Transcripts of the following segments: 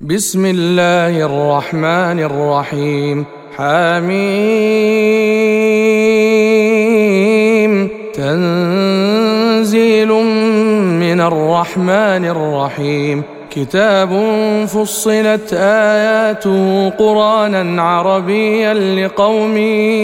بسم الله الرحمن الرحيم. حميم. تنزيل من الرحمن الرحيم. كتاب فصلت آياته قرآنا عربيا لقوم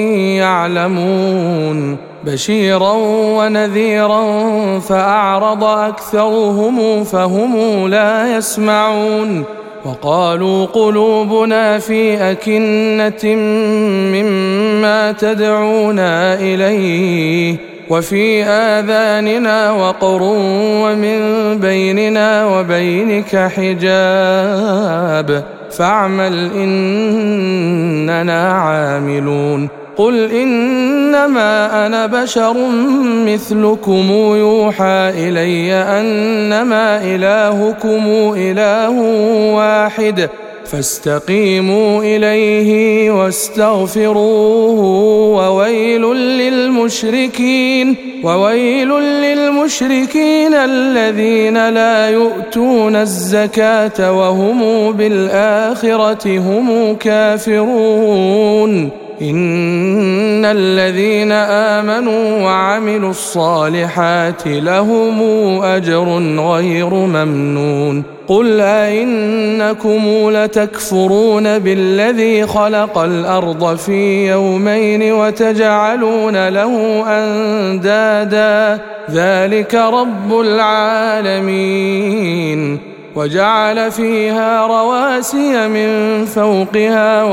يعلمون بشيرا ونذيرا فأعرض أكثرهم فهم لا يسمعون. وقالوا قلوبنا في أكنة مما تدعونا إليه وفي آذاننا وقر ومن بيننا وبينك حجاب فاعمل إننا عاملون. قل إنما أنا بشر مثلكم يوحى إلي أنما إلهكم إله واحد فاستقيموا إليه واستغفروه وويل للمشركين الذين لا يؤتون الزكاة وهم بالآخرة هم كافرون. إن الذين آمنوا وعملوا الصالحات لهم أجر غير ممنون. قل أئنكم لتكفرون بالذي خلق الأرض في يومين وتجعلون له أندادا ذلك رب العالمين. وجعل فيها رواسي من فوقها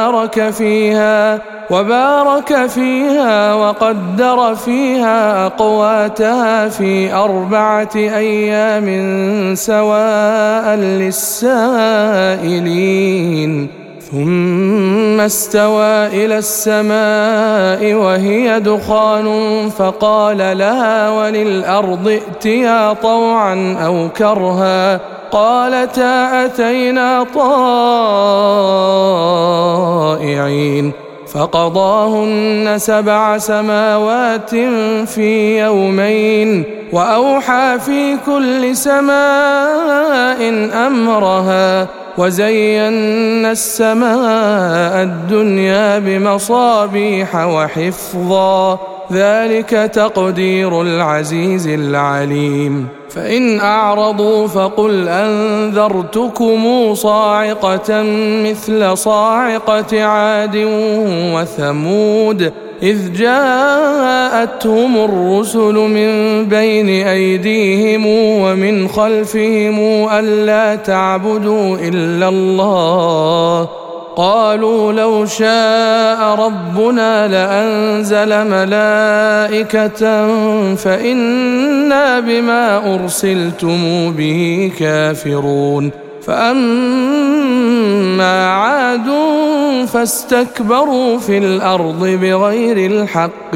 وبارك فيها وقدر فيها أقواتها في 4 أيام سواء للسائلين. ثم استوى إلى السماء وهي دخان فقال لها وللأرض ائتيا طوعا أو كرها قالتا أتينا طائعين. فقضاهن 7 سماوات في يومين وأوحى في كل سماء أمرها وزينا السماء الدنيا بمصابيح وحفظا ذلك تقدير العزيز العليم. فإن أعرضوا فقل أنذرتكم صاعقة مثل صاعقة عاد وثمود إذ جاءتهم الرسل من بين أيديهم ومن خلفهم ألا تعبدوا إلا الله قالوا لو شاء ربنا لأنزل ملائكة فإنا بما أرسلتم به كافرون. فأما عاد فاستكبروا في الأرض بغير الحق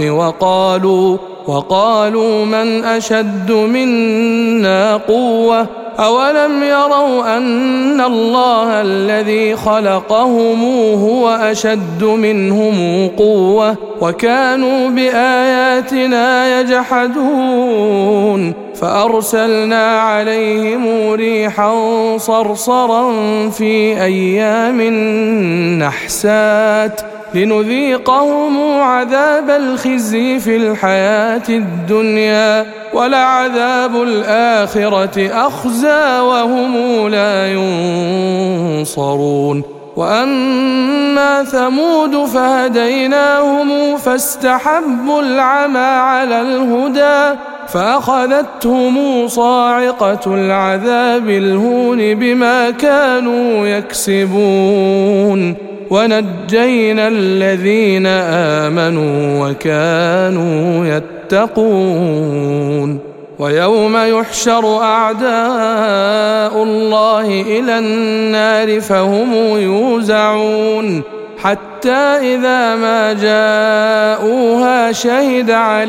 وقالوا من أشد منا قوة أولم يروا أن الله الذي خلقهم هو أشد منهم قوة وكانوا بآياتنا يجحدون. فأرسلنا عليهم ريحا صرصرا في أيام نحسات لنذيقهم عذاب الخزي في الحياة الدنيا ولعذاب الآخرة أخزى وهم لا ينصرون. وأما ثمود فهديناهم فاستحبوا العمى على الهدى فأخذتهم صاعقة العذاب الهون بما كانوا يكسبون ونجينا الذين آمنوا وكانوا يتقون. ويوم يحشر أعداء الله إلى النار فهم يوزعون حتى إذا ما جاءوها شهد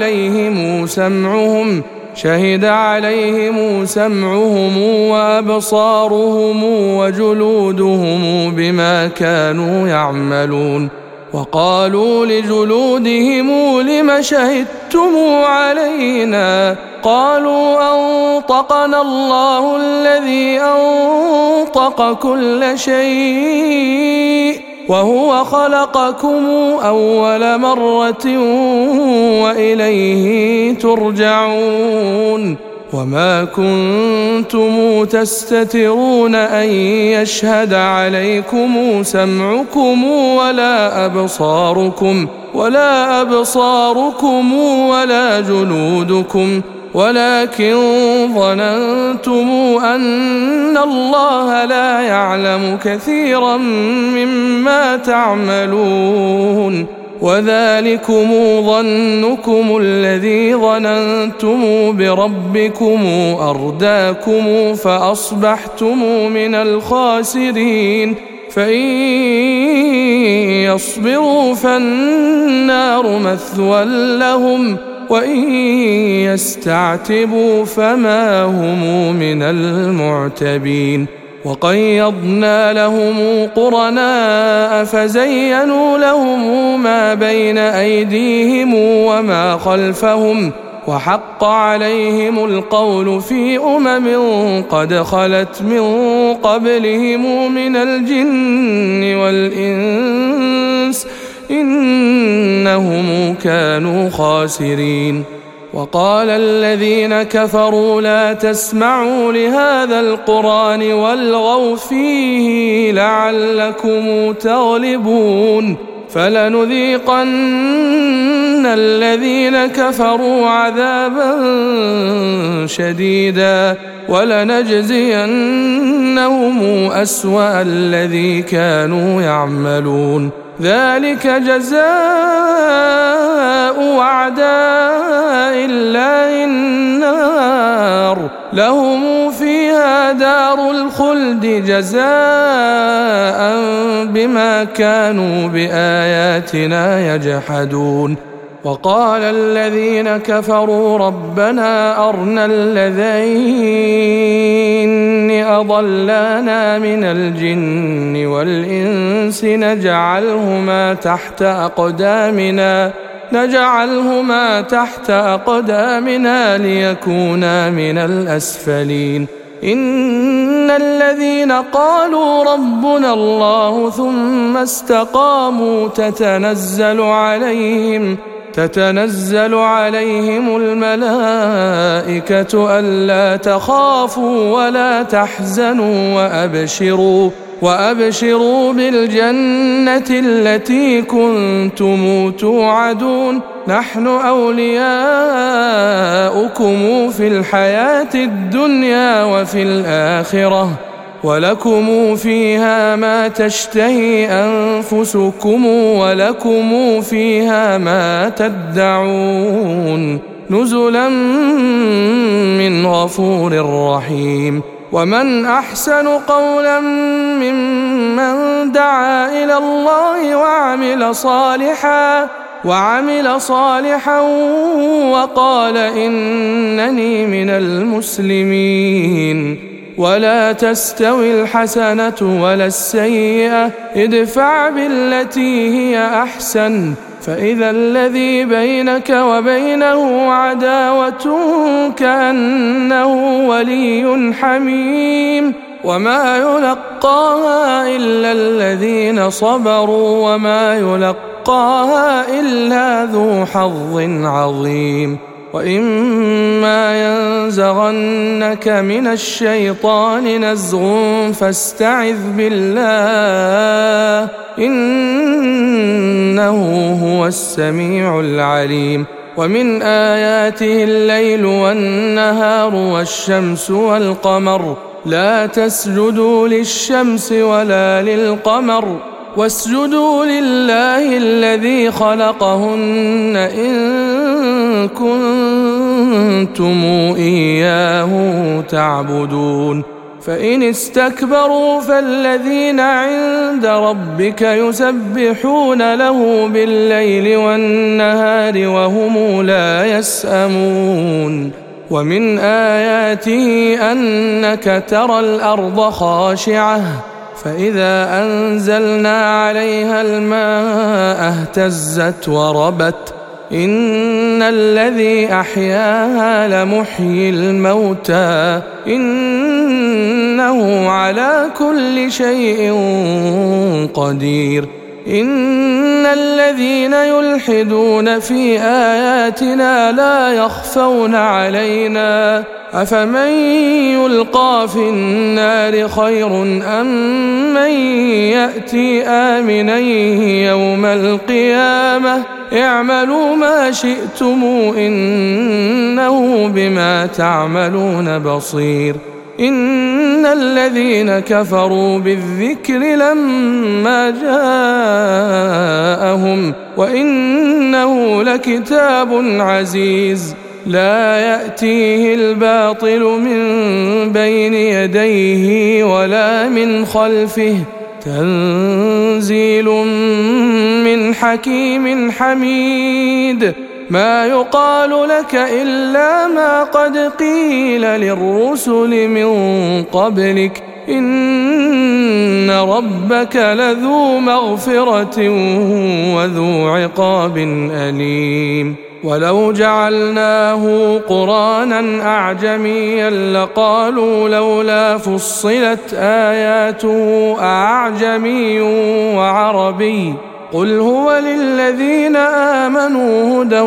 عليهم سمعهم وأبصارهم وجلودهم بما كانوا يعملون. وقالوا لجلودهم لم شهدتم علينا قالوا أنطقنا الله الذي أنطق كل شيء وهو خلقكم أول مرة وإليه ترجعون وما كنتم تستترون أن يشهد عليكم سمعكم ولا أبصاركم ولا جلودكم ولكن ظننتم أن الله لا يعلم كثيرا مما تعملون وذلكم ظنكم الذي ظننتم بربكم أرداكم فأصبحتم من الخاسرين فإن يصبروا فالنار مثوى لهم وإن يستعتبوا فما هم من المعتبين وقيضنا لهم قرناء فزينوا لهم ما بين أيديهم وما خلفهم وحق عليهم القول في قد خلت من قبلهم من الجن والإنس إنهم كانوا خاسرين وقال الذين كفروا لا تسمعوا لهذا القرآن والغوا فيه لعلكم تغلبون فلنذيقن الذين كفروا عذابا شديدا ولنجزينهم أسوأ الذي كانوا يعملون ذلك جزاء أعداء الله النار لهم فيها دار الخلد جزاء بما كانوا بآياتنا يجحدون وقال الذين كفروا ربنا أرنا اللذين أضلانا من الجن والإنس نجعلهما تحت أقدامنا ليكونا من الأسفلين إن الذين قالوا ربنا الله ثم استقاموا تتنزل عليهم الملائكة ألا تخافوا ولا تحزنوا وأبشروا بالجنة التي كنتم توعدون نحن أولياؤكم في الحياة الدنيا وفي الآخرة ولكم فيها ما تشتهي أنفسكم ولكم فيها ما تدعون نزلا من غفور رحيم ومن أحسن قولا ممن دعا إلى الله وعمل صالحا وقال إنني من المسلمين ولا تستوي الحسنة ولا السيئة ادفع بالتي هي أحسن فإذا الذي بينك وبينه عداوة كأنه ولي حميم وما يلقاها إلا الذين صبروا وما يلقاها إلا ذو حظ عظيم وإما ينزغنك من الشيطان نزغ فاستعذ بالله إنه هو السميع العليم ومن آياته الليل والنهار والشمس والقمر لا تسجدوا للشمس ولا للقمر واسجدوا لله الذي خلقهن إن كنتم إياه تعبدون فإن استكبروا فالذين عند ربك يسبحون له بالليل والنهار وهم لا يسأمون ومن آياته أنك ترى الأرض خاشعة فإذا أنزلنا عليها الماء اهتزت وربت إن الذي أحياها لمحيي الموتى إنه على كل شيء قدير إن الذين يلحدون في آياتنا لا يخفون علينا أفمن يلقى في النار خير أم من يأتي آمنا يوم القيامة اعملوا ما شئتم إنه بما تعملون بصير إن الذين كفروا بالذكر لما جاءهم وإنه لكتاب عزيز لا يأتيه الباطل من بين يديه ولا من خلفه تنزيل من حكيم حميد ما يقال لك إلا ما قد قيل للرسل من قبلك إن ربك لذو مغفرة وذو عقاب أليم ولو جعلناه قرآنا أعجميا لقالوا لولا فصلت آياته أعجمي وعربي قل هو للذين آمنوا هدى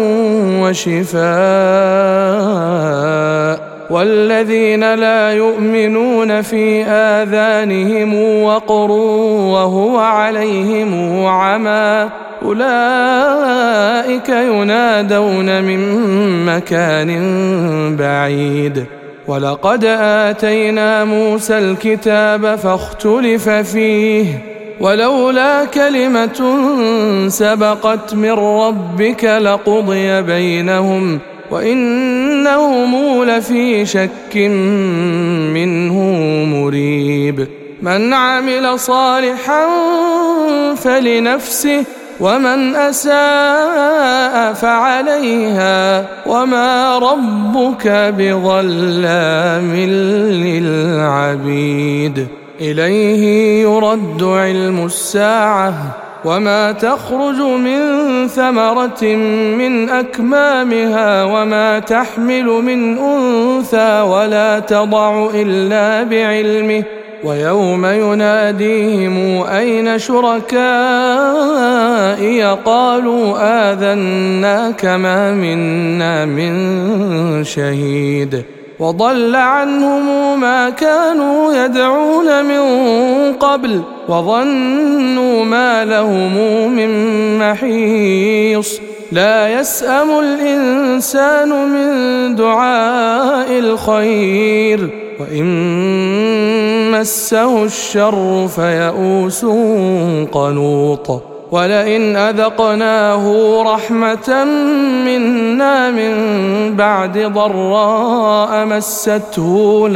وشفاء والذين لا يؤمنون في آذانهم وقر وهو عليهم عمى أولئك ينادون من مكان بعيد ولقد آتينا موسى الكتاب فاختلف فيه ولولا كلمة سبقت من ربك لقضي بينهم وإنهم لفي شك منه مريب من عمل صالحا فلنفسه ومن أساء فعليها وما ربك بظلام للعبيد إليه يرد علم الساعة وما تخرج من ثمرة من أكمامها وما تحمل من أنثى ولا تضع إلا بعلمه ويوم يناديهم أين شركائي قالوا آذناك ما منا من شهيد وضل عنهم ما كانوا يدعون من قبل وظنوا ما لهم من محيص لا يسأم الإنسان من دعاء الخير وإن مسه الشر فيئوس قنوط ولئن أذقناه رحمة منا من بعد ضراء مسته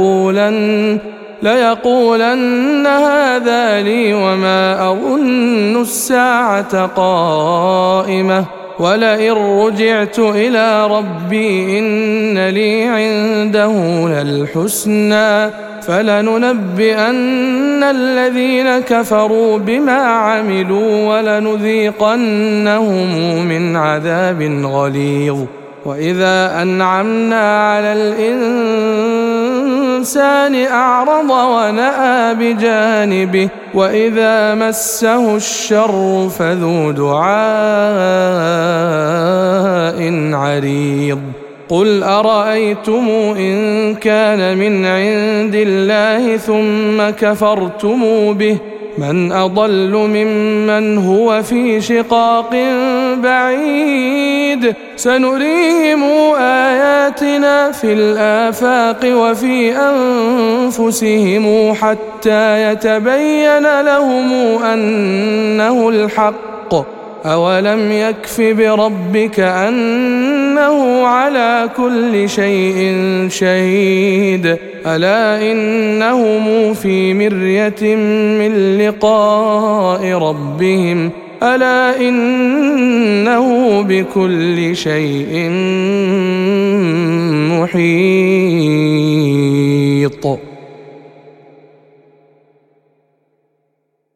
ليقولن هذا لي وما أظن الساعة قائمة ولئن رجعت إلى ربي إن لي عنده للحسنى فلننبئن الذين كفروا بما عملوا ولنذيقنهم من عذاب غليظ وإذا أنعمنا على الإنسان أعرض ونأى بجانبه وإذا مسه الشر فذو دعاء عريض قل أرأيتم إن كان من عند الله ثم كفرتم به من أضل ممن هو في شقاق بعيد سنريهم آياتنا في الآفاق وفي أنفسهم حتى يتبين لهم أنه الحق أولم يكف بربك أنه على كل شيء شهيد ألا إنهم في مرية من لقاء ربهم ألا إنه بكل شيء محيط